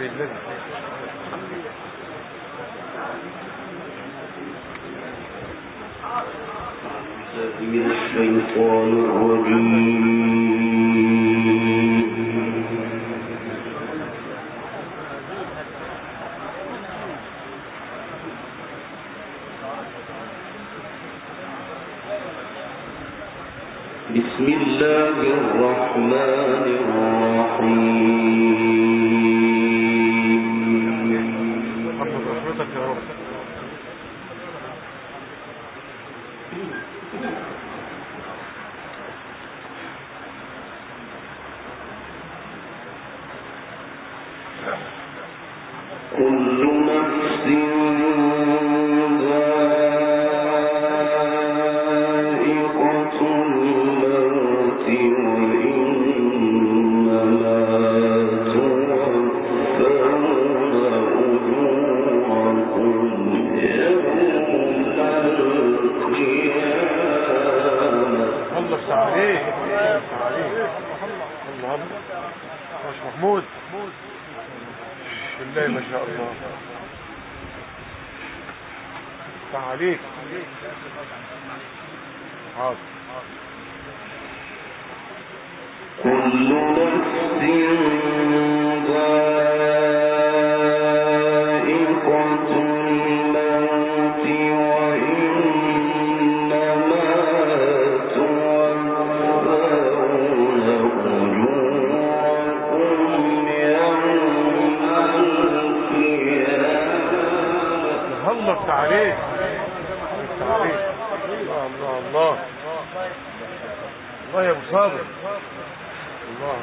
من الشيطان الرجيم. بسم الله الرحمن الرحيم. محمد رحمتك يا رب. كل نفس ذائقة الموت وإنما توفون أجوركم يوم القيامة. الله عليك. الله مش محمود بالله ما شاء الله. عليك. حاضر. كل نفس ذائقة الموت وإنما توفون أجوركم يوم القيامة. الله عليك. الله الله يا ابو صابر. الله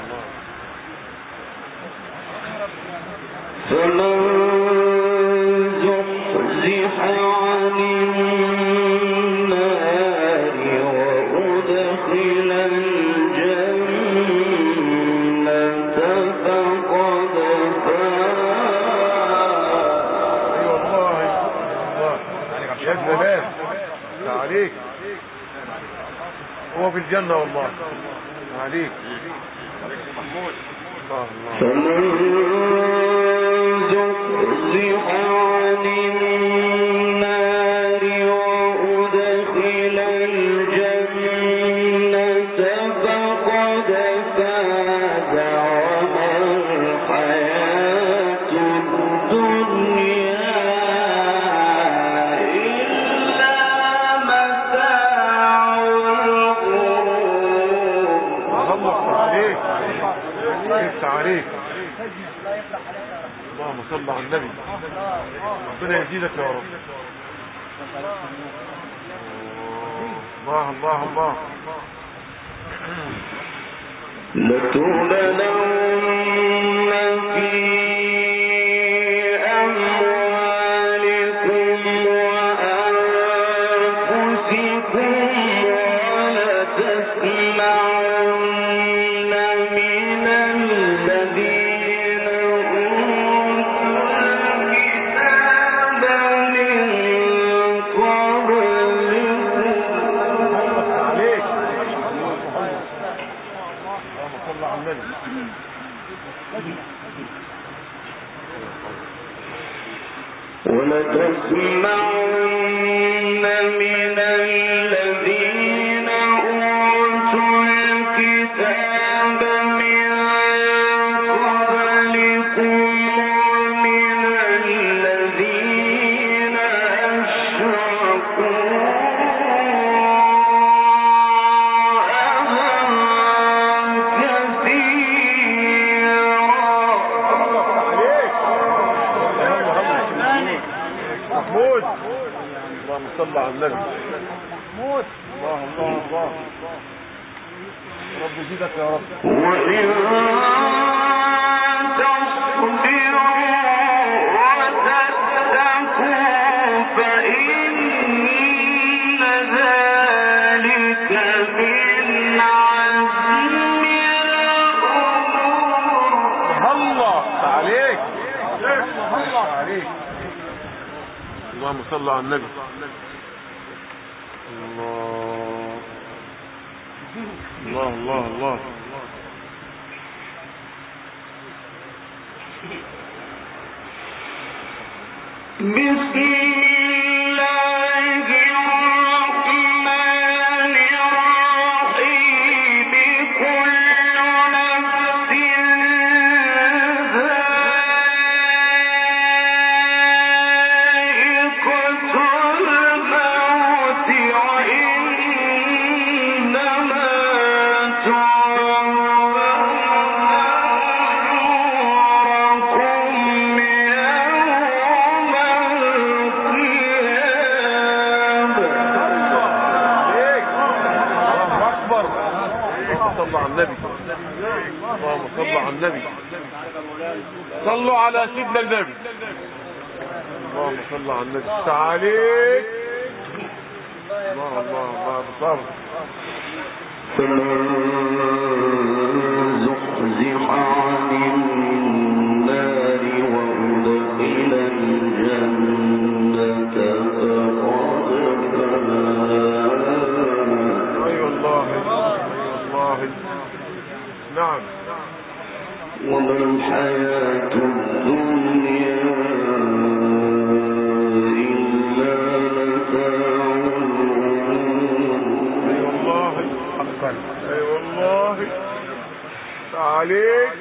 فمن زحزح عن النار وأدخل الجنة فقد فاز. اي والله يا سلام عليك. هو في الجنة والله عليك. فمن زحزح عن النار وأدخل الجنة فقد فاز وما الحياة الدنيا إلا متاع الغرور. الله عليك. عليك. اللهم صل على النبي. ربنا يزيدك يا رب. الله لتبلون في أموالكم وأنفسكم ولتسمعن من الذين أوتوا الكتاب من قبلكم. عليك. اللهم صل على النبي. ولتسمعن من الذين أوتوا الكتاب من قبلكم ومن الذين أشركوا أذى كثيرا. محمود. اللهم صل على النبي. محمود. الله رب يزيدك يا رب. وإن تصبروا وتتقوا فإن ذلك من عزم الأمور. الله عليك. اللهم صل على النبي. الله صلوا على سيدنا النبي. اللهم صل على النبي. تعاليك الله الله الله بصبر. زحزح عن النار وأدخل الجنة فقد فاز. أي والله والله. نعم. وما الحياة الدنيا إلا متاع الغرور. أي والله حقا. أي والله. تعاليك.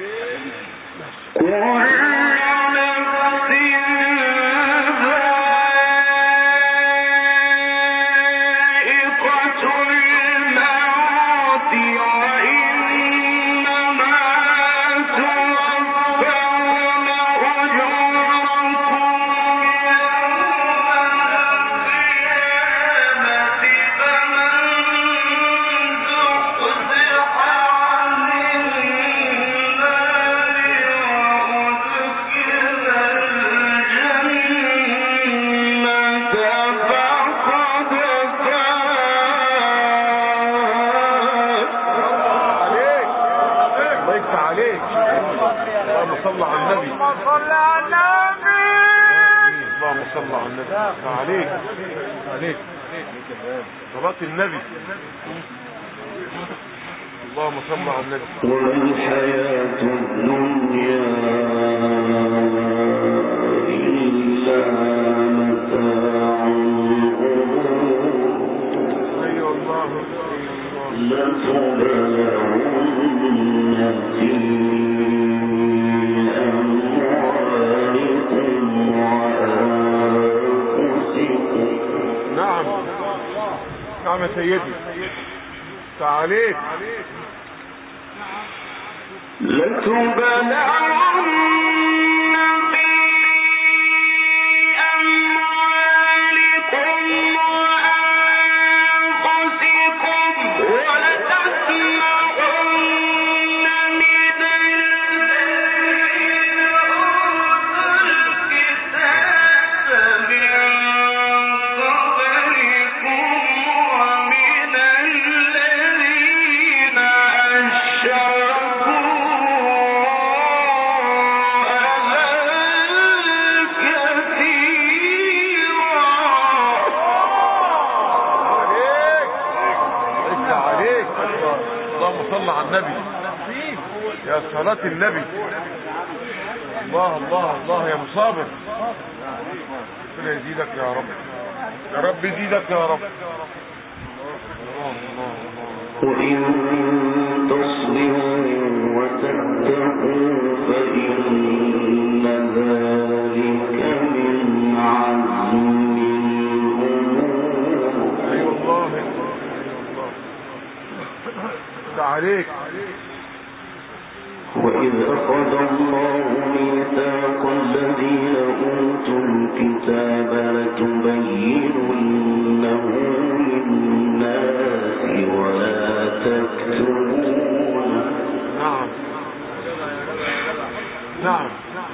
صلى على النبي. اللهم صل على النبي. عليك عليك صلاة النبي. اللهم صل على النبي. والحياة الدنيا إلا متاع الغرور. أي والله لتبلغن في نعم يا سيدي. تعاليك. لتبلغن يا صلاة النبي. الله الله الله يا مصابر. ربنا يزيدك يا رب. يا رب يزيدك يا رب. وإن تصبروا وتتقوا فإن ذلك من عزم الأمور. أي والله. عليك. وإذ أخذ الله ميثاق الذين أوتوا الكتاب لتبيننه للناس ولا تكتمونه. نعم نعم.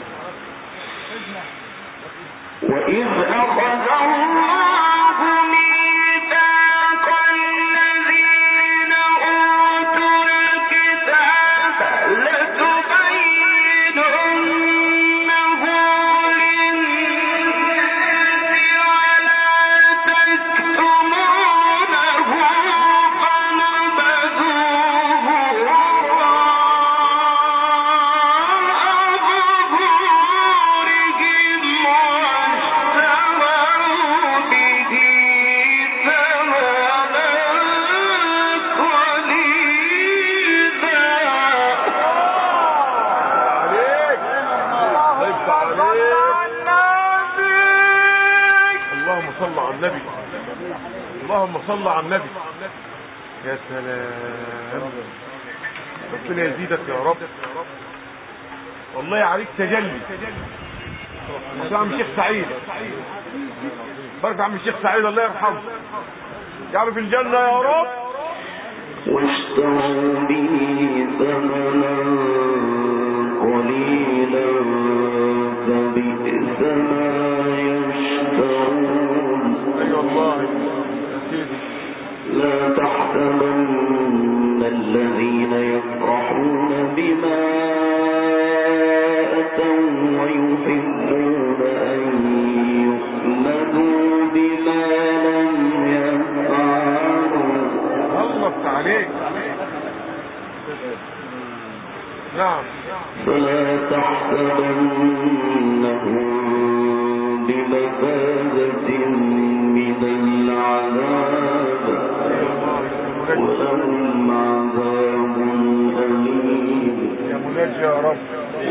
وإذ أخذ الله صل على النبي، اللهم صل على النبي. يا سلام، ربنا يزيدك يا رب، والله عليك تجلي. يا عم الشيخ سعيد، بركة عم الشيخ سعيد الله يرحمه، يعرف الجنة يا رب. واشتروا به ثمنا قليلا فبئس ما يشترون. ايوه الله يا سيدي. لا تحسبن الذين يفرحون بما أتوا ويحبون أن يحمدوا بما لم يفعلوا. الله عليك. نعم. فلا تحسبنهم بمفازة من العذاب ولهم عذاب أليم. يا مناجي يا رب.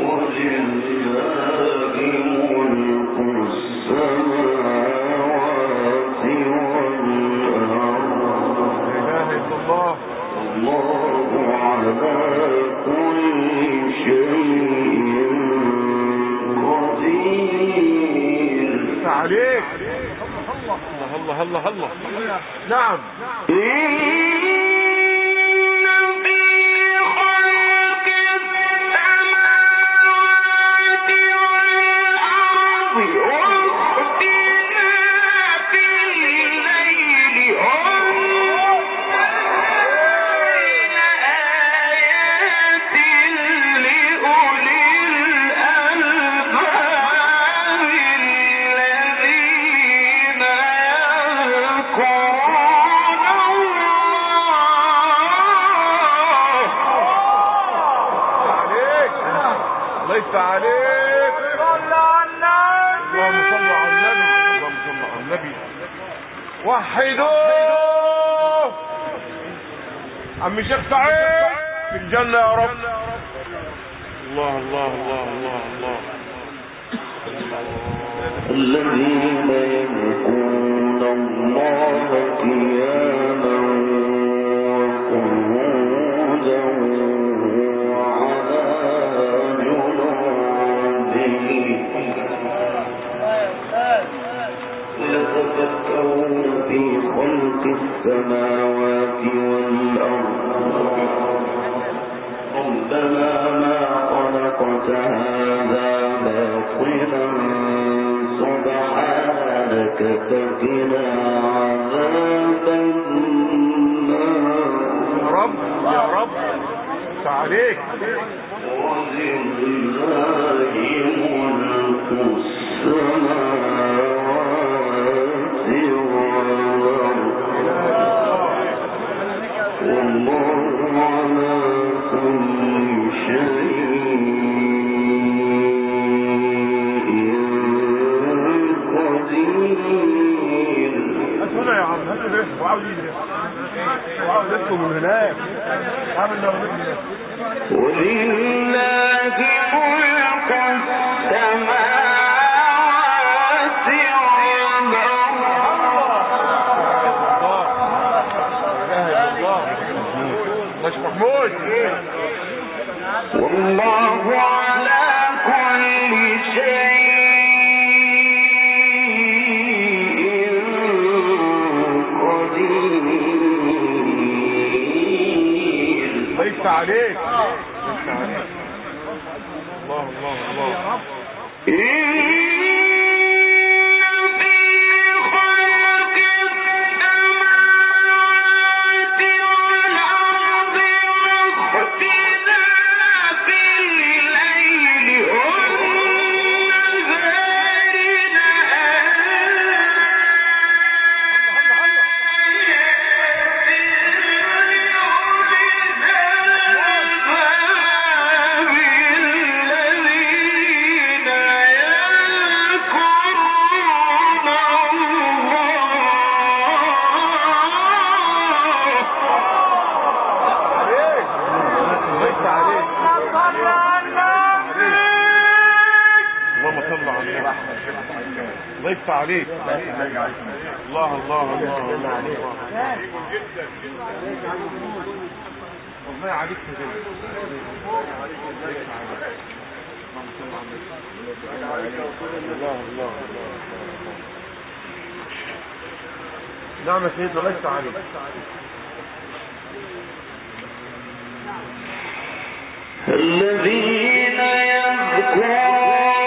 ولله ملك السماوات والأرض. لا إله إلا الله. الله على كل شيء قدير. عليك. الله الله الله الله. نعم. ليس عليك. صل على النبي. اللهم صل على النبي، اللهم صل على النبي. وحدوه عم الشيخ سعيد في الجنة يا رب. الله الله الله الله الله. الذين يذكرون الله قياما وقعودا وعلى جنوبهم يتفكرون في خلق السماوات والأرض ربنا ما خلقت هذا باطلا سبحانك فقنا عذاب النار. يا رب يا رب عليك. ولله ملك السماوات والأرض والله على كل شيء قدير. هنا يا عم، هات ليه وعاوز ايه وعاوز اسكم من هناك عامل لو هناك. ولله ملك السماوات والأرض. مش محمود. والله على كل شيء قدير. ليس عليك. ليس عليك. الله الله الله. الله يفتح عليك. الله الله الله الله الله عليك كده. الله الله نعم يا سيدنا الله يفتح عليك. الذين يذكرون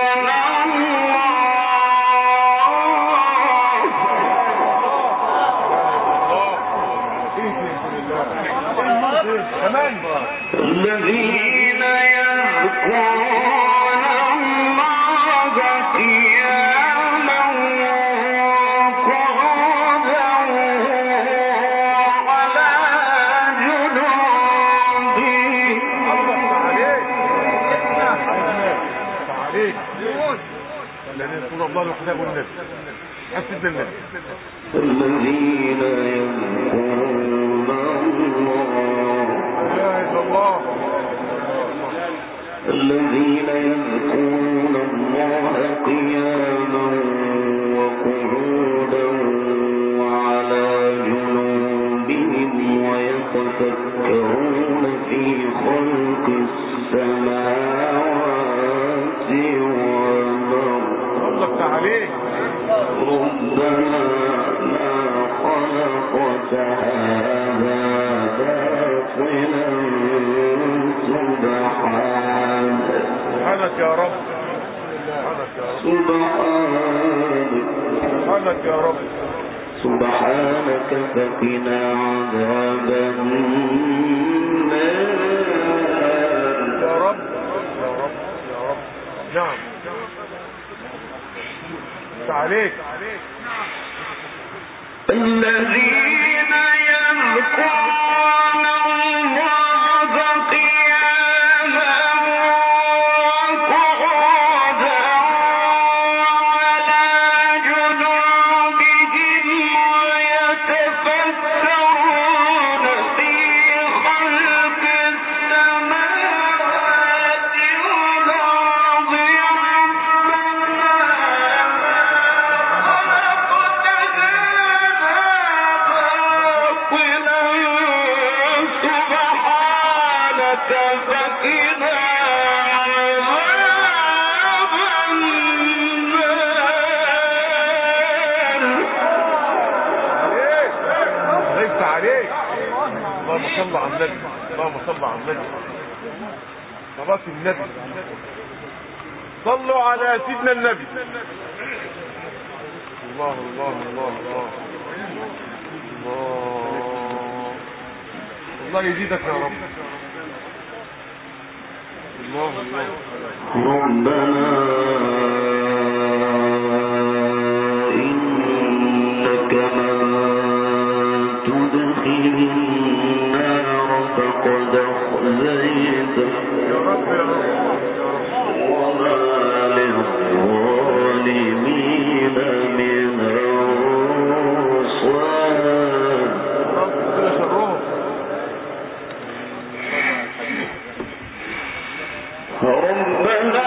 الذين يذكرون الله قياما وقعودا وعلى جنوبهم الذين يذكرون الله وحده والنبي حسب النبي. الذين يذكرون الله الذين يذكرون الله قياما وقعودا وعلى جنوبهم ويتفكرون في خلق السماوات والأرض ربنا ما خلقت هذا باطلا سبحانك يا رب سبحانك يا رب سبحانك فقنا عذاب النار يا رب يا رب يا رب. نعم عليك. الذين يذكرون الله قياما وقعودا وعلى جنوبهم ويتفكرون في خلق السماوات والأرض اللهم صل على النبي. اللهم صل على النبي. صلاة النبي. صلوا على سيدنا النبي. الله الله الله الله الله. الله يزيدك يا رب. الله الله. ربنا إنك من تدخل النار فقد أخزيته وما للظالمين من أنصار. ربنا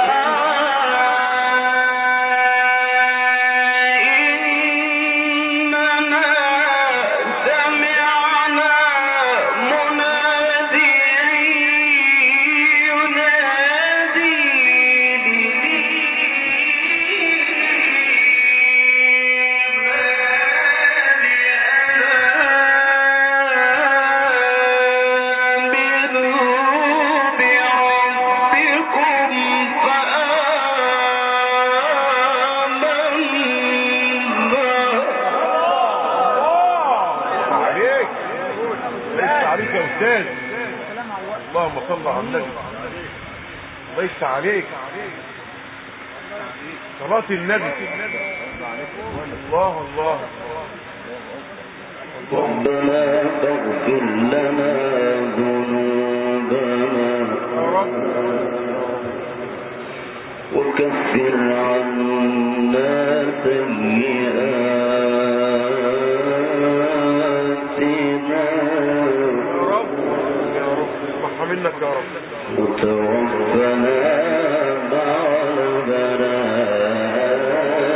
اللهم صل على النبي. ليس عليك صلاة النبي. الله الله. ربنا فاغفر لنا ذنوبنا وكفر عنا سيئاتنا منك يا رب وتوفنا مع البراء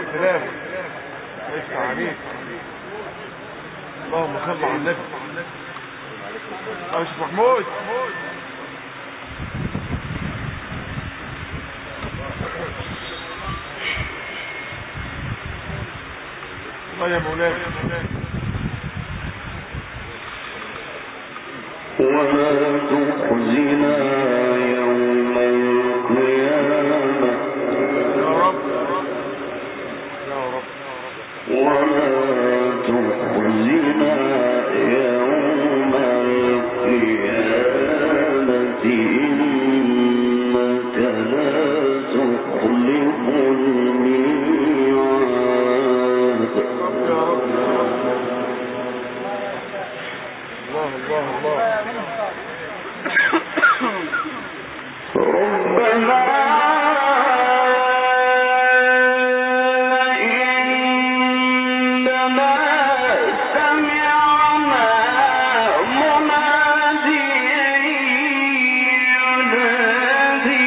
سلام. ليس عليك. اللهم صل على النبي. يا شيخ محمود. الله يا مولانا. ولا تخزنا يوم القيامة يا رب يا رب. ولا تخزنا يوم القيامة إنك لا تخلف الميعاد. الله الله الله. ربنا إننا سمعنا مناديا ينادي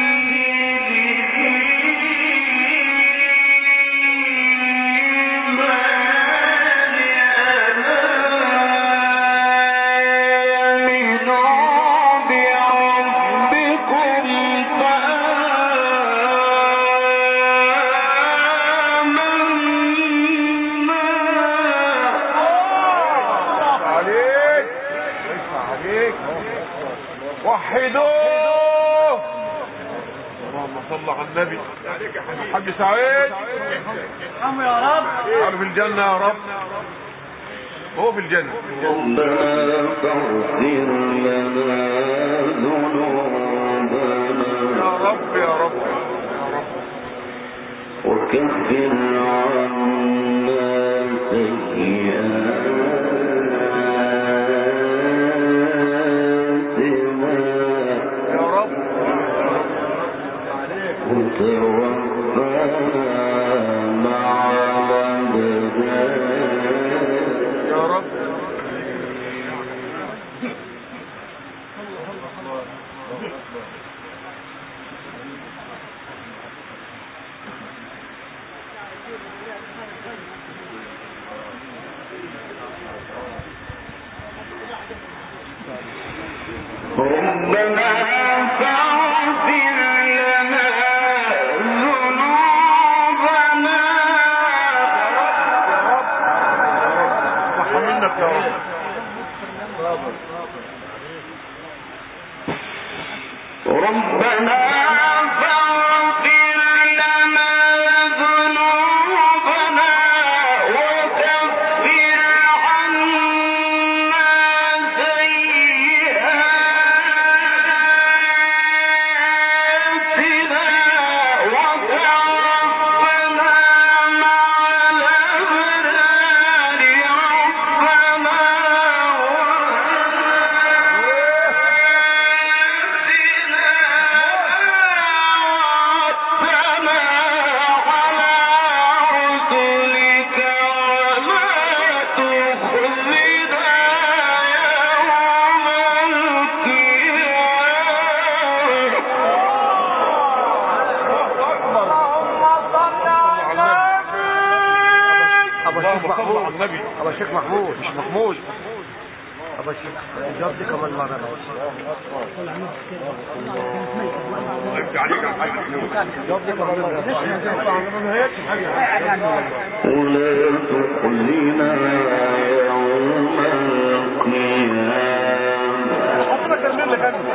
وحدوه. اللهم صل على النبي. الحاج سعيد يا رب. في الجنة يا رب. هو في الجنة. ربنا فاغفر لنا ذنوبنا يا رب يا رب يا رب. وكفر عنا سيئاتنا يا رب وتوفنا مع الأبرار. يا رب. ربنا فاغفر لنا ذنوبنا صح منك يا رب. ربنا فاغفر لنا ذنوبنا وكفر عنا سيئاتنا وتوفنا مع الأبرار. ربنا صل على النبي. ابو الشيخ محمود. مش محمود. ابو الشيخ جدي كمان مره. انت عليك يا حاج محمود. جدي كمان مره. ما هيكش حاجه. ولا تخزنا يوم القيامة حطنا كرمين لك انت.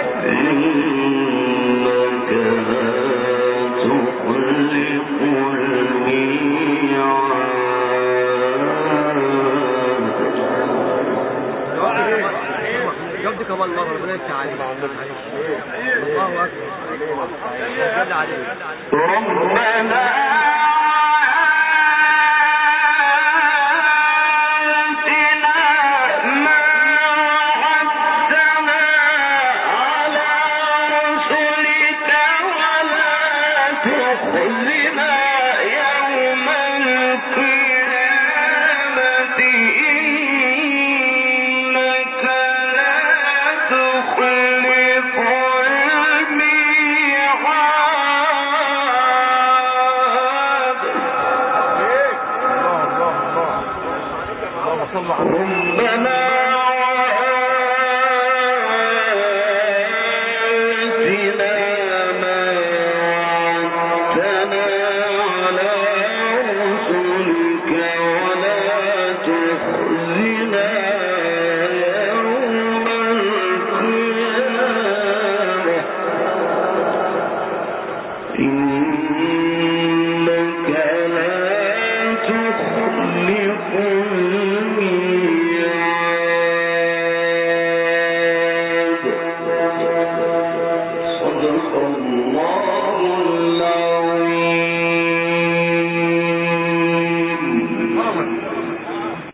إنك لا تخلف الميعاد. جدي كمان مره. ربنا يفتح عليك. الله اكبر. جد عليك. ربنا صلوا على النبي. ربنا